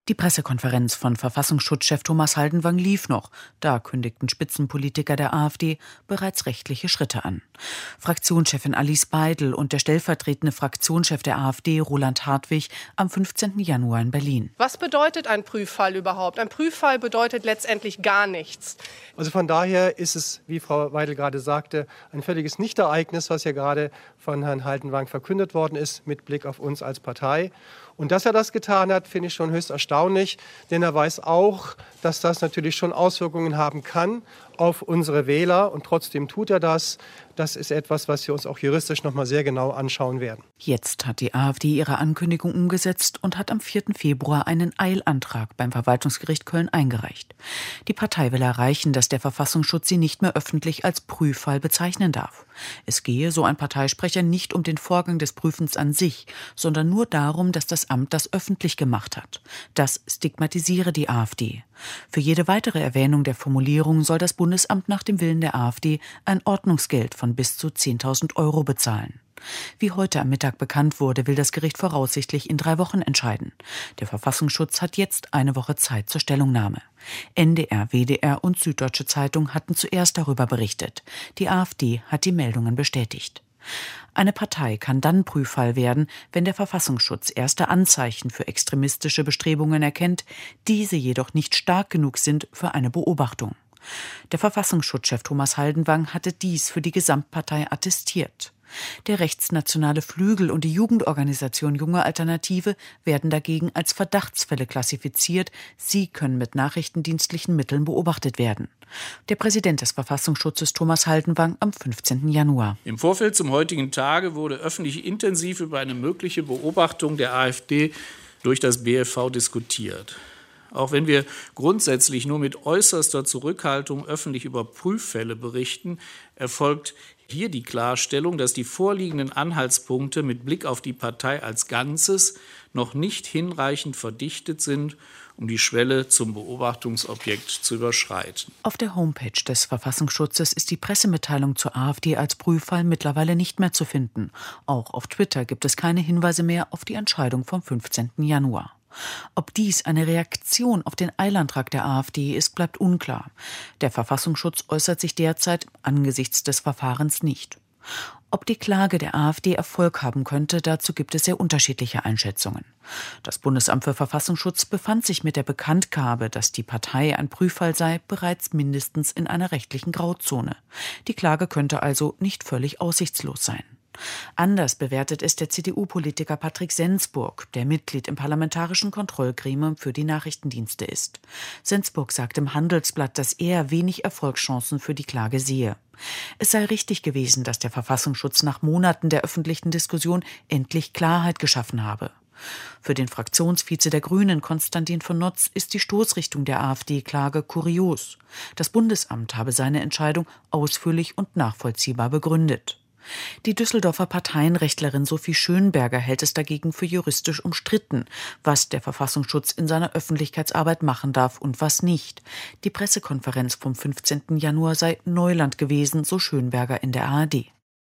Die Pressekonferenz von Verfassungsschutzchef Thomas Haldenwang lief noch. Da kündigten Spitzenpolitiker der AfD bereits rechtliche Schritte an. Fraktionschefin Alice Beidel und der stellvertretende Fraktionschef der AfD, Roland Hartwig, am 15. Januar in Berlin. Was bedeutet ein Prüffall überhaupt? Ein Prüffall bedeutet letztendlich gar nichts. Also von daher ist es, wie Frau Beidel gerade sagte, ein völliges Nichtereignis, was ja gerade von Herrn Haldenwang verkündet worden ist, mit Blick auf uns als Partei. Und dass er das getan hat, finde ich schon höchst erstaunlich, denn er weiß auch, dass das natürlich schon Auswirkungen haben kann auf unsere Wähler. Und trotzdem tut er das. Das ist etwas, was wir uns auch juristisch noch mal sehr genau anschauen werden. Jetzt hat die AfD ihre Ankündigung umgesetzt und hat am 4. Februar einen Eilantrag beim Verwaltungsgericht Köln eingereicht. Die Partei will erreichen, dass der Verfassungsschutz sie nicht mehr öffentlich als Prüffall bezeichnen darf. Es gehe, so ein Parteisprecher, nicht um den Vorgang des Prüfens an sich, sondern nur darum, dass das Amt das öffentlich gemacht hat. Das stigmatisiere die AfD. Für jede weitere Erwähnung der Formulierung soll das Bundesamt nach dem Willen der AfD ein Ordnungsgeld von bis zu 10.000 € bezahlen. Wie heute am Mittag bekannt wurde, will das Gericht voraussichtlich in 3 Wochen entscheiden. Der Verfassungsschutz hat jetzt eine Woche Zeit zur Stellungnahme. NDR, WDR und Süddeutsche Zeitung hatten zuerst darüber berichtet. Die AfD hat die Meldungen bestätigt. Eine Partei kann dann Prüffall werden, wenn der Verfassungsschutz erste Anzeichen für extremistische Bestrebungen erkennt, diese jedoch nicht stark genug sind für eine Beobachtung. Der Verfassungsschutzchef Thomas Haldenwang hatte dies für die Gesamtpartei attestiert. Der rechtsnationale Flügel und die Jugendorganisation Junge Alternative werden dagegen als Verdachtsfälle klassifiziert. Sie können mit nachrichtendienstlichen Mitteln beobachtet werden. Der Präsident des Verfassungsschutzes Thomas Haldenwang am 15. Januar. Im Vorfeld zum heutigen Tage wurde öffentlich intensiv über eine mögliche Beobachtung der AfD durch das BfV diskutiert. Auch wenn wir grundsätzlich nur mit äußerster Zurückhaltung öffentlich über Prüffälle berichten, erfolgt hier die Klarstellung, dass die vorliegenden Anhaltspunkte mit Blick auf die Partei als Ganzes noch nicht hinreichend verdichtet sind, um die Schwelle zum Beobachtungsobjekt zu überschreiten. Auf der Homepage des Verfassungsschutzes ist die Pressemitteilung zur AfD als Prüffall mittlerweile nicht mehr zu finden. Auch auf Twitter gibt es keine Hinweise mehr auf die Entscheidung vom 15. Januar. Ob dies eine Reaktion auf den Eilantrag der AfD ist, bleibt unklar. Der Verfassungsschutz äußert sich derzeit angesichts des Verfahrens nicht. Ob die Klage der AfD Erfolg haben könnte, dazu gibt es sehr unterschiedliche Einschätzungen. Das Bundesamt für Verfassungsschutz befand sich mit der Bekanntgabe, dass die Partei ein Prüffall sei, bereits mindestens in einer rechtlichen Grauzone. Die Klage könnte also nicht völlig aussichtslos sein. Anders bewertet es der CDU-Politiker Patrick Sensburg, der Mitglied im Parlamentarischen Kontrollgremium für die Nachrichtendienste ist. Sensburg sagt im Handelsblatt, dass er wenig Erfolgschancen für die Klage sehe. Es sei richtig gewesen, dass der Verfassungsschutz nach Monaten der öffentlichen Diskussion endlich Klarheit geschaffen habe. Für den Fraktionsvize der Grünen, Konstantin von Notz, ist die Stoßrichtung der AfD-Klage kurios. Das Bundesamt habe seine Entscheidung ausführlich und nachvollziehbar begründet. Die Düsseldorfer Parteienrechtlerin Sophie Schönberger hält es dagegen für juristisch umstritten, was der Verfassungsschutz in seiner Öffentlichkeitsarbeit machen darf und was nicht. Die Pressekonferenz vom 15. Januar sei Neuland gewesen, so Schönberger in der ARD.